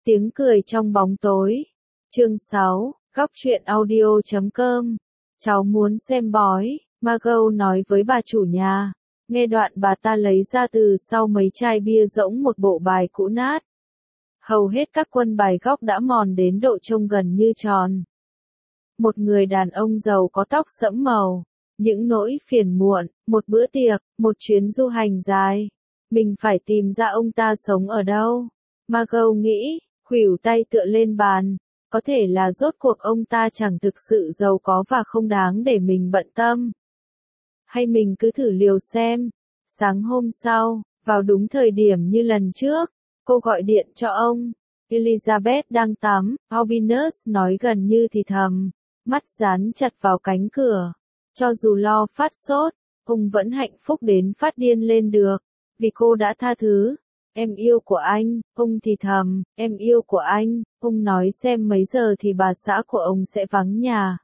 Tiếng cười trong bóng tối. Chương 6, góc truyện audio.com. Cháu muốn xem bói, Margot nói với bà chủ nhà. Nghe đoạn bà ta lấy ra từ sau mấy chai bia rỗng một bộ bài cũ nát. Hầu hết các quân bài góc đã mòn đến độ trông gần như tròn. Một người đàn ông giàu có tóc sẫm màu, những nỗi phiền muộn, một bữa tiệc, một chuyến du hành dài. Mình phải tìm ra ông ta sống ở đâu. Margot nghĩ, khuỷu tay tựa lên bàn. Có thể là rốt cuộc ông ta chẳng thực sự giàu có và không đáng để mình bận tâm. Hay mình cứ thử liều xem. Sáng hôm sau, vào đúng thời điểm như lần trước, cô gọi điện cho ông. Elizabeth đang tắm, Albinus nói gần như thì thầm, mắt dán chặt vào cánh cửa. Cho dù lo phát sốt, ông vẫn hạnh phúc đến phát điên lên được, vì cô đã tha thứ. Em yêu của anh, ông thì thầm, em yêu của anh, ông nói xem mấy giờ thì bà xã của ông sẽ vắng nhà.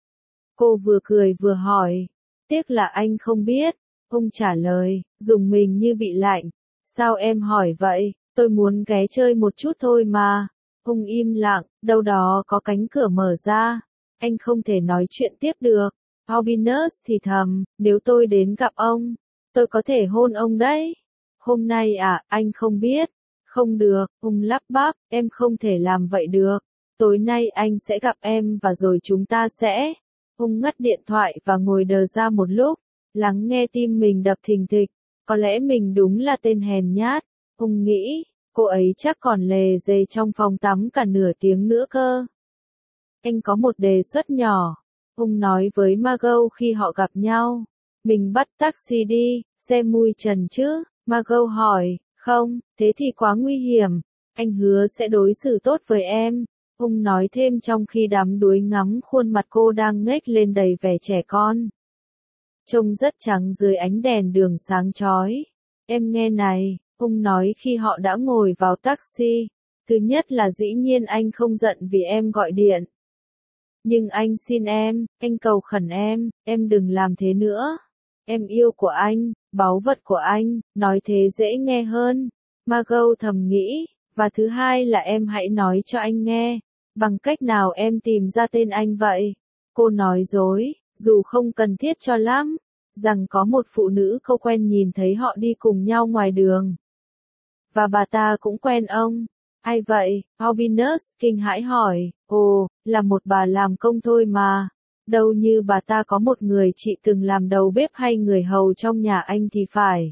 Cô vừa cười vừa hỏi, tiếc là anh không biết, ông trả lời, dùng mình như bị lạnh. Sao em hỏi vậy, tôi muốn ghé chơi một chút thôi mà. Ông im lặng, đâu đó có cánh cửa mở ra, anh không thể nói chuyện tiếp được. Albinus thì thầm, nếu tôi đến gặp ông, tôi có thể hôn ông đấy. Hôm nay à, anh không biết. Không được, ông lắp bắp, em không thể làm vậy được. Tối nay anh sẽ gặp em và rồi chúng ta sẽ. Ông ngắt điện thoại và ngồi đờ ra một lúc, lắng nghe tim mình đập thình thịch. Có lẽ mình đúng là tên hèn nhát. Ông nghĩ, cô ấy chắc còn lề dề trong phòng tắm cả nửa tiếng nữa cơ. Anh có một đề xuất nhỏ. Ông nói với Margot khi họ gặp nhau. Mình bắt taxi đi, xe mui trần chứ? Margot hỏi, không, thế thì quá nguy hiểm. Anh hứa sẽ đối xử tốt với em. Ông nói thêm trong khi đắm đuối ngắm khuôn mặt cô đang ngếch lên đầy vẻ trẻ con. Trông rất trắng dưới ánh đèn đường sáng chói. Em nghe này, ông nói khi họ đã ngồi vào taxi. Thứ nhất là dĩ nhiên anh không giận vì em gọi điện. Nhưng anh xin em, anh cầu khẩn em đừng làm thế nữa. Em yêu của anh, báu vật của anh, nói thế dễ nghe hơn. Margot thầm nghĩ, và thứ hai là em hãy nói cho anh nghe, bằng cách nào em tìm ra tên anh vậy. Cô nói dối, dù không cần thiết cho lắm, rằng có một phụ nữ cô quen nhìn thấy họ đi cùng nhau ngoài đường. Và bà ta cũng quen ông. Ai vậy? Albinus kinh hãi hỏi, ồ, là một bà làm công thôi mà. Đâu như bà ta có một người chị từng làm đầu bếp hay người hầu trong nhà anh thì phải.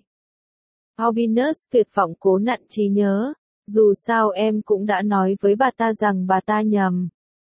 Albinus tuyệt vọng cố nặn trí nhớ. Dù sao em cũng đã nói với bà ta rằng bà ta nhầm.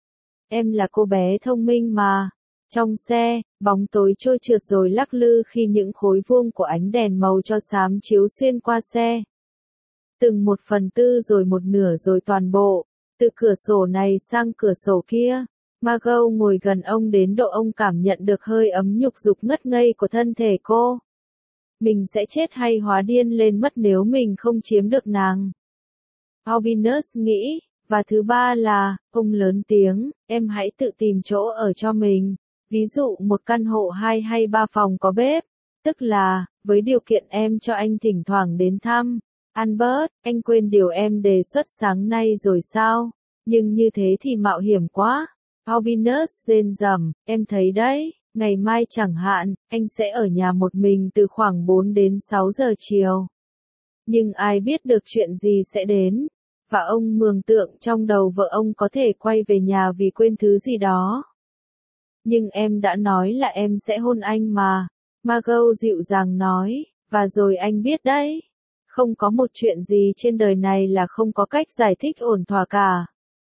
Em là cô bé thông minh mà. Trong xe, bóng tối trôi trượt rồi lắc lư khi những khối vuông của ánh đèn màu cho xám chiếu xuyên qua xe. Từng 1/4 rồi một nửa rồi toàn bộ. Từ cửa sổ này sang cửa sổ kia. Margot ngồi gần ông đến độ ông cảm nhận được hơi ấm nhục dục ngất ngây của thân thể cô. Mình sẽ chết hay hóa điên lên mất nếu mình không chiếm được nàng. Albinus nghĩ, và thứ ba là, ông lớn tiếng, em hãy tự tìm chỗ ở cho mình. Ví dụ một căn hộ 2 hay 3 phòng có bếp. Tức là, với điều kiện em cho anh thỉnh thoảng đến thăm. Albert, anh quên điều em đề xuất sáng nay rồi sao? Nhưng như thế thì mạo hiểm quá. Albinus rên rầm, em thấy đấy, ngày mai chẳng hạn, anh sẽ ở nhà một mình từ khoảng 4 đến 6 giờ chiều. Nhưng ai biết được chuyện gì sẽ đến. Và ông mường tượng trong đầu vợ ông có thể quay về nhà vì quên thứ gì đó. Nhưng em đã nói là em sẽ hôn anh mà. Margot dịu dàng nói, và rồi anh biết đấy. Không có một chuyện gì trên đời này là không có cách giải thích ổn thỏa cả.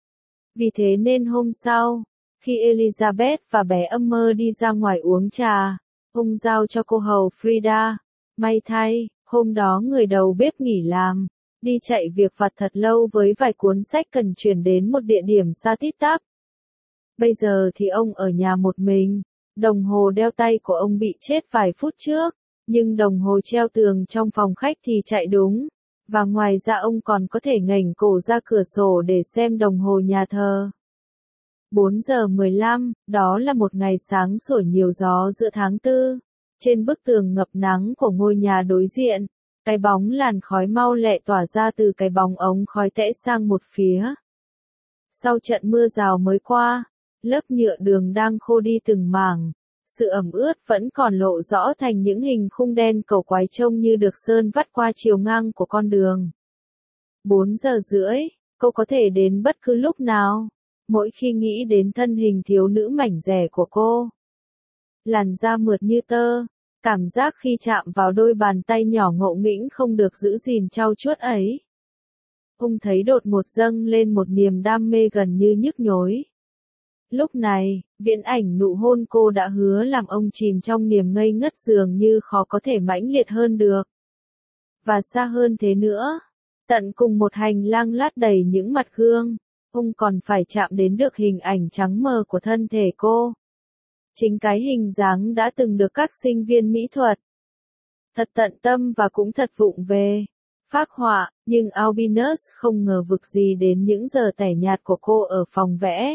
Vì thế nên hôm sau, khi Elizabeth và bé Emmer đi ra ngoài uống trà, ông giao cho cô hầu Frida. May thay, hôm đó người đầu bếp nghỉ làm, đi chạy việc vặt thật lâu với vài cuốn sách cần chuyển đến một địa điểm xa tít tắp. Bây giờ thì ông ở nhà một mình, đồng hồ đeo tay của ông bị chết vài phút trước, nhưng đồng hồ treo tường trong phòng khách thì chạy đúng. Và ngoài ra ông còn có thể ngẩng cổ ra cửa sổ để xem đồng hồ nhà thờ. 4 giờ 15, đó là một ngày sáng sủa nhiều gió giữa tháng 4. Trên bức tường ngập nắng của ngôi nhà đối diện, Cái bóng làn khói mau lẹ tỏa ra từ cái bóng ống khói tẽ sang một phía. Sau trận mưa rào mới qua, lớp nhựa đường đang khô đi từng mảng. Sự ẩm ướt vẫn còn lộ rõ thành những hình khung đen cầu quái trông như được sơn vắt qua chiều ngang của con đường. 4 giờ rưỡi, cô có thể đến bất cứ lúc nào. Mỗi khi nghĩ đến thân hình thiếu nữ mảnh dẻ của cô. Làn da mượt như tơ, cảm giác khi chạm vào đôi bàn tay nhỏ ngộ nghĩnh không được giữ gìn trau chuốt ấy. Ông thấy đột ngột dâng lên một niềm đam mê gần như nhức nhối. Lúc này, viễn ảnh nụ hôn cô đã hứa làm ông chìm trong niềm ngây ngất dường như khó có thể mãnh liệt hơn được. Và xa hơn thế nữa, tận cùng một hành lang lát đầy những mặt gương, ông còn phải chạm đến được hình ảnh trắng mờ của thân thể cô. Chính cái hình dáng đã từng được các sinh viên mỹ thuật thật tận tâm và cũng thật vụng về phác họa, nhưng Albinus không ngờ vực gì đến những giờ tẻ nhạt của cô ở phòng vẽ.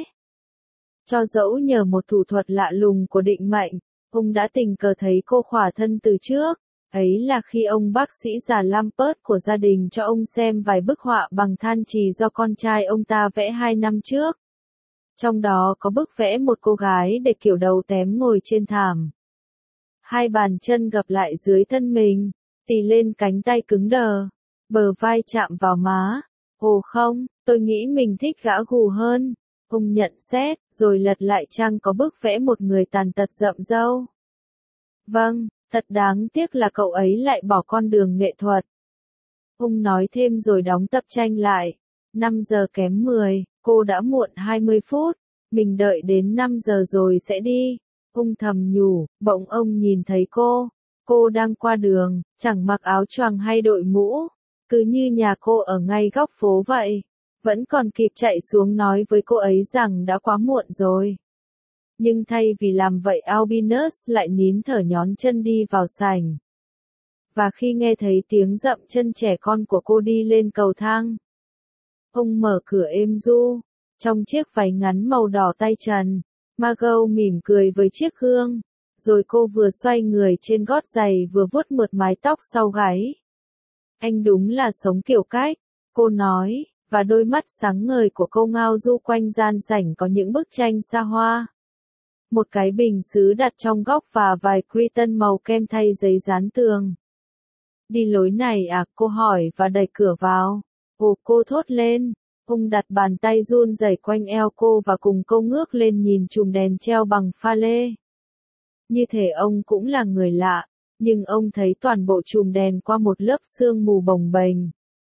Cho dẫu nhờ một thủ thuật lạ lùng của định mệnh, ông đã tình cờ thấy cô khỏa thân từ trước, ấy là khi ông bác sĩ già Lampert của gia đình cho ông xem vài bức họa bằng than chì do con trai ông ta vẽ 2 năm trước. Trong đó có bức vẽ một cô gái để kiểu đầu tém ngồi trên thảm. Hai bàn chân gập lại dưới thân mình, tì lên cánh tay cứng đờ, bờ vai chạm vào má. Ồ không, tôi nghĩ mình thích gã gù hơn. Ông nhận xét, rồi lật lại trang có bức vẽ một người tàn tật rậm râu. Vâng, thật đáng tiếc là cậu ấy lại bỏ con đường nghệ thuật. Ông nói thêm rồi đóng tập tranh lại. 5 giờ kém 10, cô đã muộn 20 phút. Mình đợi đến 5 giờ rồi sẽ đi. Ông thầm nhủ, bỗng ông nhìn thấy cô. Cô đang qua đường, chẳng mặc áo choàng hay đội mũ. Cứ như nhà cô ở ngay góc phố vậy. Vẫn còn kịp chạy xuống nói với cô ấy rằng đã quá muộn rồi. Nhưng thay vì làm vậy Albinus lại nín thở nhón chân đi vào sảnh. Và khi nghe thấy tiếng dậm chân trẻ con của cô đi lên cầu thang, ông mở cửa êm ru. Trong chiếc váy ngắn màu đỏ tay trần, Margot mỉm cười với chiếc gương. Rồi cô vừa xoay người trên gót giày vừa vuốt mượt mái tóc sau gáy. Anh đúng là sống kiểu cách, cô nói. Và đôi mắt sáng ngời của cô ngao du quanh gian sảnh có những bức tranh xa hoa. Một cái bình sứ đặt trong góc và vài cretonne màu kem thay giấy dán tường. Đi lối này à, cô hỏi và đẩy cửa vào. Ồ, cô thốt lên. Ông đặt bàn tay run rẩy quanh eo cô và cùng cô ngước lên nhìn chùm đèn treo bằng pha lê. Như thể ông cũng là người lạ, nhưng ông thấy toàn bộ chùm đèn qua một lớp sương mù bồng bềnh.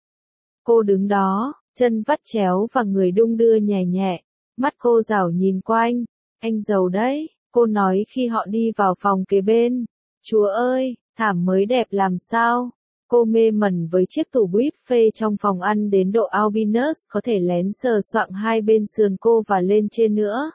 Cô đứng đó, chân vắt chéo và người đung đưa nhẹ nhẹ, mắt cô rảo nhìn quanh. Anh giàu đấy, cô nói khi họ đi vào phòng kế bên. Chúa ơi, thảm mới đẹp làm sao? Cô mê mẩn với chiếc tủ buffet trong phòng ăn đến độ Albinus có thể lén sờ soạng hai bên sườn cô và lên trên nữa.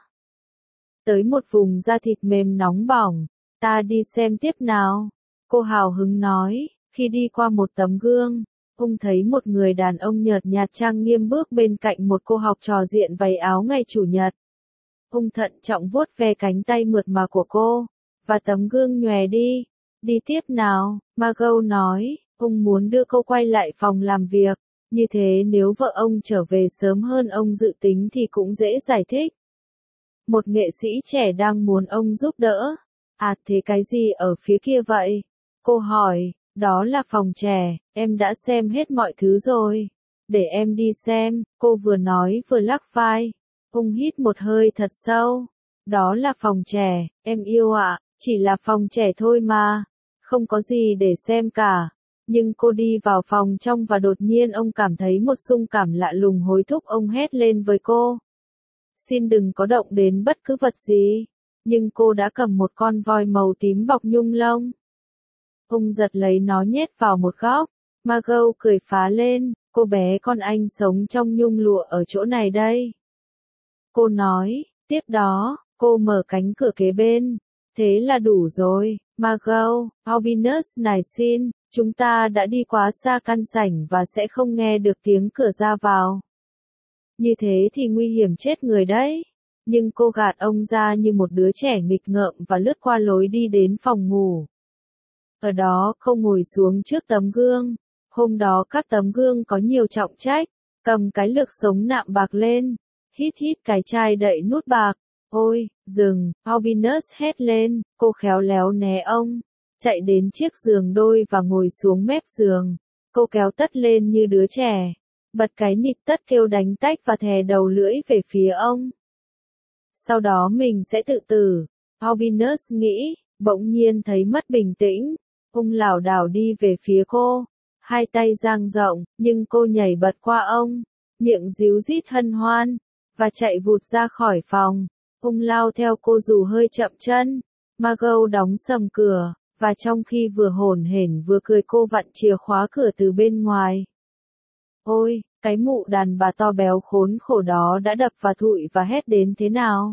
Tới một vùng da thịt mềm nóng bỏng, ta đi xem tiếp nào. Cô hào hứng nói, khi đi qua một tấm gương. Ông thấy một người đàn ông nhợt nhạt trang nghiêm bước bên cạnh một cô học trò diện váy áo ngày chủ nhật. Ông thận trọng vuốt ve cánh tay mượt mà của cô, và tấm gương nhòe đi. Đi tiếp nào, Margot nói, ông muốn đưa cô quay lại phòng làm việc. Như thế nếu vợ ông trở về sớm hơn ông dự tính thì cũng dễ giải thích. Một nghệ sĩ trẻ đang muốn ông giúp đỡ. À thế cái gì ở phía kia vậy? Cô hỏi. Đó là phòng trẻ, em đã xem hết mọi thứ rồi. Để em đi xem, cô vừa nói vừa lắc vai. Ông hít một hơi thật sâu. Đó là phòng trẻ, em yêu ạ, chỉ là phòng trẻ thôi mà. Không có gì để xem cả. Nhưng cô đi vào phòng trong và đột nhiên ông cảm thấy một xung cảm lạ lùng hối thúc ông hét lên với cô. Xin đừng có động đến bất cứ vật gì. Nhưng cô đã cầm một con voi màu tím bọc nhung lông. Ông giật lấy nó nhét vào một góc. Margot cười phá lên, cô bé con anh sống trong nhung lụa ở chỗ này đây. Cô nói, tiếp đó, cô mở cánh cửa kế bên. Thế là đủ rồi, Margot, Albinus này xin, chúng ta đã đi quá xa căn sảnh và sẽ không nghe được tiếng cửa ra vào. Như thế thì nguy hiểm chết người đấy. Nhưng cô gạt ông ra như một đứa trẻ nghịch ngợm và lướt qua lối đi đến phòng ngủ. Ở đó, cô ngồi xuống trước tấm gương, Hôm đó các tấm gương có nhiều trọng trách, cầm cái lược sống nạm bạc lên, hít hít cái chai đậy nút bạc. Ôi, dừng, Albinus hét lên, cô khéo léo né ông, chạy đến chiếc giường đôi và ngồi xuống mép giường. Cô kéo tất lên như đứa trẻ, bật cái nịt tất kêu đánh tách và thè đầu lưỡi về phía ông. Sau đó mình sẽ tự tử, Albinus nghĩ, bỗng nhiên thấy mất bình tĩnh. Ông lảo đảo đi về phía cô, hai tay dang rộng, nhưng cô nhảy bật qua ông, miệng ríu rít hân hoan, và chạy vụt ra khỏi phòng. Ông lao theo cô dù hơi chậm chân. Margot đóng sầm cửa, và trong khi vừa hổn hển vừa cười cô vặn chìa khóa cửa từ bên ngoài. Ôi, cái mụ đàn bà to béo khốn khổ đó đã đập và thụi và hét đến thế nào?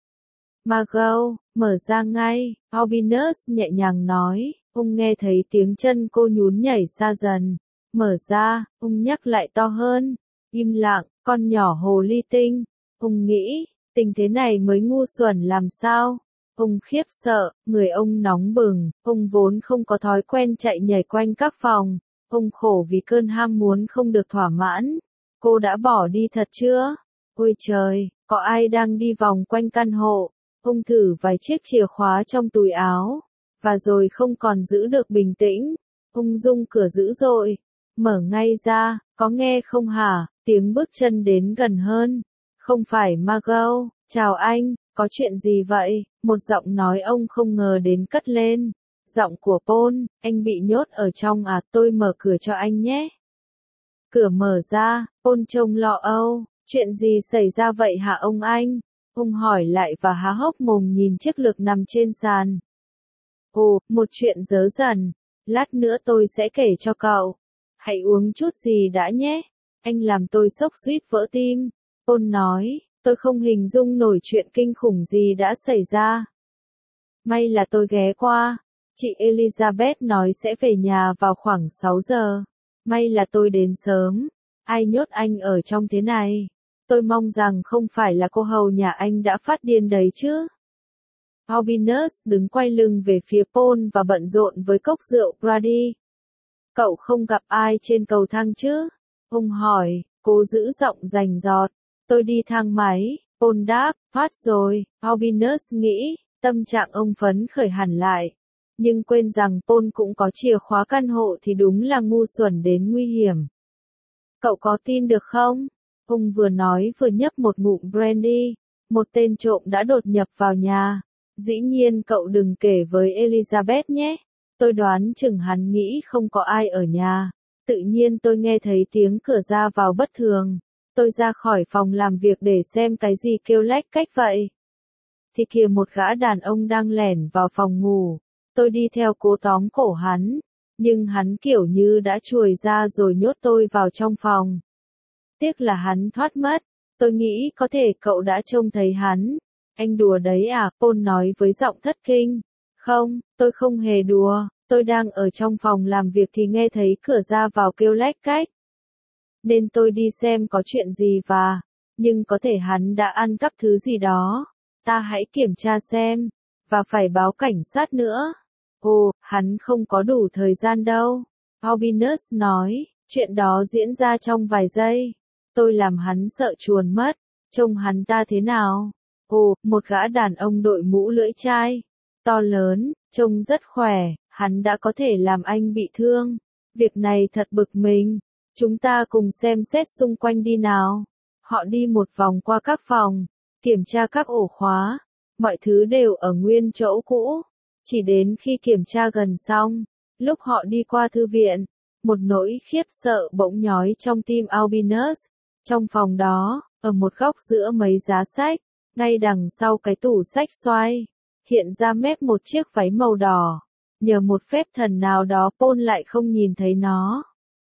Margot, mở ra ngay, Albinus nhẹ nhàng nói. Ông nghe thấy tiếng chân cô nhún nhảy xa dần. Mở ra, ông nhắc lại to hơn. Im lặng, con nhỏ hồ ly tinh. Ông nghĩ, tình thế này mới ngu xuẩn làm sao? Ông khiếp sợ, người ông nóng bừng, ông vốn không có thói quen chạy nhảy quanh các phòng. Ông khổ vì cơn ham muốn không được thỏa mãn. Cô đã bỏ đi thật chưa? Ôi trời, có ai đang đi vòng quanh căn hộ? Ông thử vài chiếc chìa khóa trong túi áo, và rồi không còn giữ được bình tĩnh. Ông rung cửa dữ dội. Mở ngay ra, có nghe không hả? Tiếng bước chân đến gần hơn. Không phải Margot, chào anh, có chuyện gì vậy? Một giọng nói ông không ngờ đến cất lên. Giọng của Paul, anh bị nhốt ở trong à, tôi mở cửa cho anh nhé. Cửa mở ra, Paul trông lo âu, chuyện gì xảy ra vậy hả ông anh? Ông hỏi lại và há hốc mồm nhìn chiếc lược nằm trên sàn. Ồ, một chuyện dớ dần, lát nữa tôi sẽ kể cho cậu. Hãy uống chút gì đã nhé. Anh làm tôi sốc suýt vỡ tim. Paul nói, tôi không hình dung nổi chuyện kinh khủng gì đã xảy ra. May là tôi ghé qua. Chị Elizabeth nói sẽ về nhà vào khoảng 6 giờ. May là tôi đến sớm. Ai nhốt anh ở trong thế này? Tôi mong rằng không phải là cô hầu nhà anh đã phát điên đấy chứ. Albinus đứng quay lưng về phía Paul và bận rộn với cốc rượu Brady. Cậu không gặp ai trên cầu thang chứ? Ông hỏi, cố giữ giọng rành rọt. Tôi đi thang máy, Paul đáp, phát rồi. Albinus nghĩ, tâm trạng ông phấn khởi hẳn lại. Nhưng quên rằng Paul cũng có chìa khóa căn hộ thì đúng là ngu xuẩn đến nguy hiểm. Cậu có tin được không? Ông vừa nói vừa nhấp một ngụm brandy. Một tên trộm đã đột nhập vào nhà. Dĩ nhiên cậu đừng kể với Elizabeth nhé. Tôi đoán chừng hắn nghĩ không có ai ở nhà. Tự nhiên tôi nghe thấy tiếng cửa ra vào bất thường. Tôi ra khỏi phòng làm việc để xem cái gì kêu lách cách vậy. Thì kìa một gã đàn ông đang lẻn vào phòng ngủ. Tôi đi theo cố tóm cổ hắn. Nhưng hắn kiểu như đã chuồi ra rồi nhốt tôi vào trong phòng. Tiếc là hắn thoát mất. Tôi nghĩ có thể cậu đã trông thấy hắn. Anh đùa đấy à? Paul nói với giọng thất kinh. Không, tôi không hề đùa. Tôi đang ở trong phòng làm việc thì nghe thấy cửa ra vào kêu lách cách. Nên tôi đi xem có chuyện gì nhưng có thể hắn đã ăn cắp thứ gì đó. Ta hãy kiểm tra xem. Và phải báo cảnh sát nữa. Ồ, hắn không có đủ thời gian đâu. Albinus nói, chuyện đó diễn ra trong vài giây. Tôi làm hắn sợ chuồn mất. Trông hắn ta thế nào? Ồ, một gã đàn ông đội mũ lưỡi chai. To lớn, trông rất khỏe, hắn đã có thể làm anh bị thương. Việc này thật bực mình. Chúng ta cùng xem xét xung quanh đi nào. Họ đi một vòng qua các phòng, kiểm tra các ổ khóa. Mọi thứ đều ở nguyên chỗ cũ. Chỉ đến khi kiểm tra gần xong, lúc họ đi qua thư viện, một nỗi khiếp sợ bỗng nhói trong tim Albinus. Trong phòng đó, ở một góc giữa mấy giá sách, ngay đằng sau cái tủ sách xoay, hiện ra mép một chiếc váy màu đỏ. Nhờ một phép thần nào đó Paul lại không nhìn thấy nó.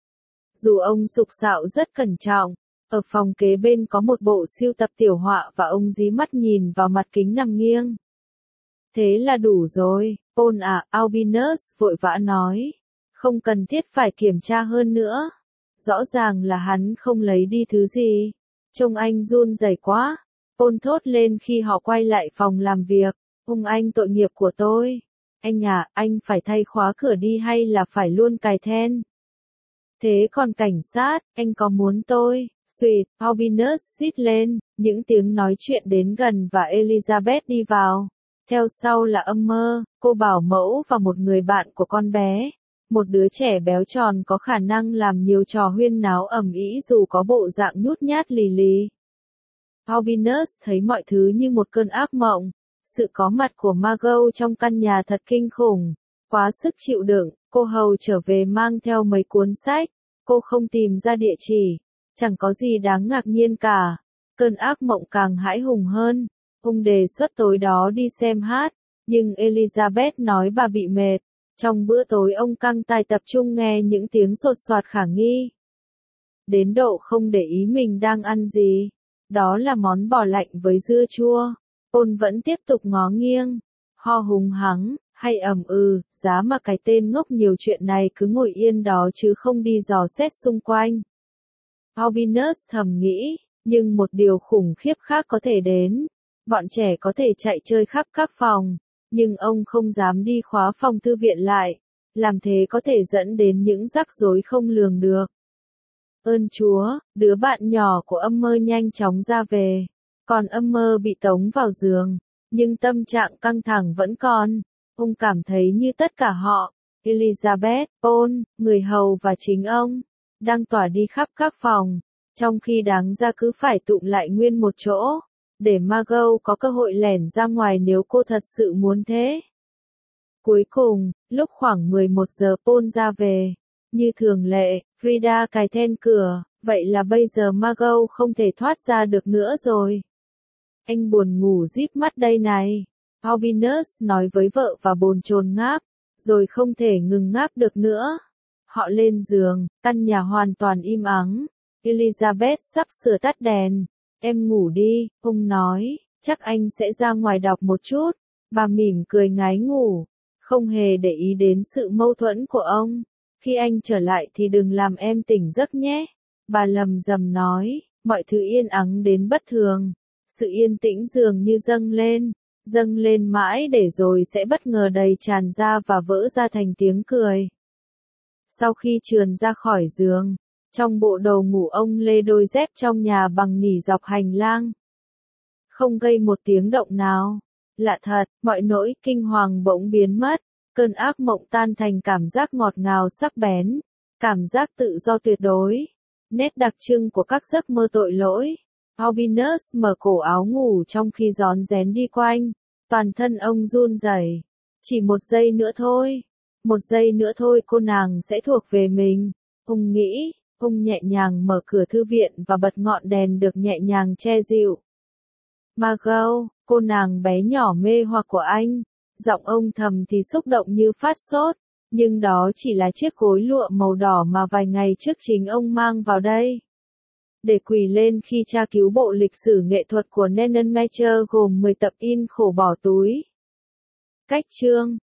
Dù ông sục sạo rất cẩn trọng, ở phòng kế bên có một bộ sưu tập tiểu họa và ông dí mắt nhìn vào mặt kính nằm nghiêng. Thế là đủ rồi, Paul à, Albinus vội vã nói. Không cần thiết phải kiểm tra hơn nữa. Rõ ràng là hắn không lấy đi thứ gì. Trông anh run rẩy quá. Paul thốt lên khi họ quay lại phòng làm việc. Ông anh tội nghiệp của tôi. Anh à, anh phải thay khóa cửa đi hay là phải luôn cài then? Thế còn cảnh sát, anh có muốn tôi? Sweet, Albinus xít lên, những tiếng nói chuyện đến gần và Elizabeth đi vào. Theo sau là Mơ, cô bảo mẫu và một người bạn của con bé. Một đứa trẻ béo tròn có khả năng làm nhiều trò huyên náo ầm ĩ dù có bộ dạng nhút nhát lì lì. Albinus thấy mọi thứ như một cơn ác mộng. Sự có mặt của Margot trong căn nhà thật kinh khủng. Quá sức chịu đựng, cô hầu trở về mang theo mấy cuốn sách. Cô không tìm ra địa chỉ. Chẳng có gì đáng ngạc nhiên cả. Cơn ác mộng càng hãi hùng hơn. Ông đề xuất tối đó đi xem hát. Nhưng Elizabeth nói bà bị mệt. Trong bữa tối ông căng tai tập trung nghe những tiếng sột soạt khả nghi. Đến độ không để ý mình đang ăn gì. Đó là món bò lạnh với dưa chua. Ôn vẫn tiếp tục ngó nghiêng. Ho hùng hắng, hay giá mà cái tên ngốc nhiều chuyện này cứ ngồi yên đó chứ không đi dò xét xung quanh. Albinus thầm nghĩ, nhưng một điều khủng khiếp khác có thể đến. Bọn trẻ có thể chạy chơi khắp các phòng, nhưng ông không dám đi khóa phòng thư viện lại. Làm thế có thể dẫn đến những rắc rối không lường được. Ơn Chúa, đứa bạn nhỏ của Mơ nhanh chóng ra về. Còn Mơ bị tống vào giường, nhưng tâm trạng căng thẳng vẫn còn. Ông cảm thấy như tất cả họ, Elizabeth, Paul, người hầu và chính ông, đang tỏa đi khắp các phòng, trong khi đáng ra cứ phải tụm lại nguyên một chỗ, để Margot có cơ hội lẻn ra ngoài nếu cô thật sự muốn thế. Cuối cùng, lúc khoảng 11 giờ Paul ra về. Như thường lệ, Frida cài then cửa, vậy là bây giờ Margot không thể thoát ra được nữa rồi. Anh buồn ngủ díp mắt đây này. Albinus nói với vợ và bồn chồn ngáp, rồi không thể ngừng ngáp được nữa. Họ lên giường, căn nhà hoàn toàn im ắng. Elizabeth sắp sửa tắt đèn. Em ngủ đi, ông nói, chắc anh sẽ ra ngoài đọc một chút. Bà mỉm cười ngái ngủ, không hề để ý đến sự mâu thuẫn của ông. Khi anh trở lại thì đừng làm em tỉnh giấc nhé. Bà lầm rầm nói, mọi thứ yên ắng đến bất thường. Sự yên tĩnh dường như dâng lên mãi để rồi sẽ bất ngờ đầy tràn ra và vỡ ra thành tiếng cười. Sau khi trườn ra khỏi giường, trong bộ đồ ngủ ông lê đôi dép trong nhà bằng nỉ dọc hành lang. Không gây một tiếng động nào. Lạ thật, mọi nỗi kinh hoàng bỗng biến mất. Cơn ác mộng tan thành cảm giác ngọt ngào sắc bén. Cảm giác tự do tuyệt đối. Nét đặc trưng của các giấc mơ tội lỗi. Albinus mở cổ áo ngủ trong khi rón rén đi quanh. Toàn thân ông run rẩy. Chỉ một giây nữa thôi. Một giây nữa thôi cô nàng sẽ thuộc về mình. Ông nghĩ, ông nhẹ nhàng mở cửa thư viện và bật ngọn đèn được nhẹ nhàng che dịu. Margot, cô nàng bé nhỏ mê hoặc của anh. Giọng ông thầm thì xúc động như phát sốt. Nhưng đó chỉ là chiếc gối lụa màu đỏ mà vài ngày trước chính ông mang vào đây. Để quỳ lên khi tra cứu bộ lịch sử nghệ thuật của Nenonmecher gồm 10 tập in khổ bỏ túi. Cách chương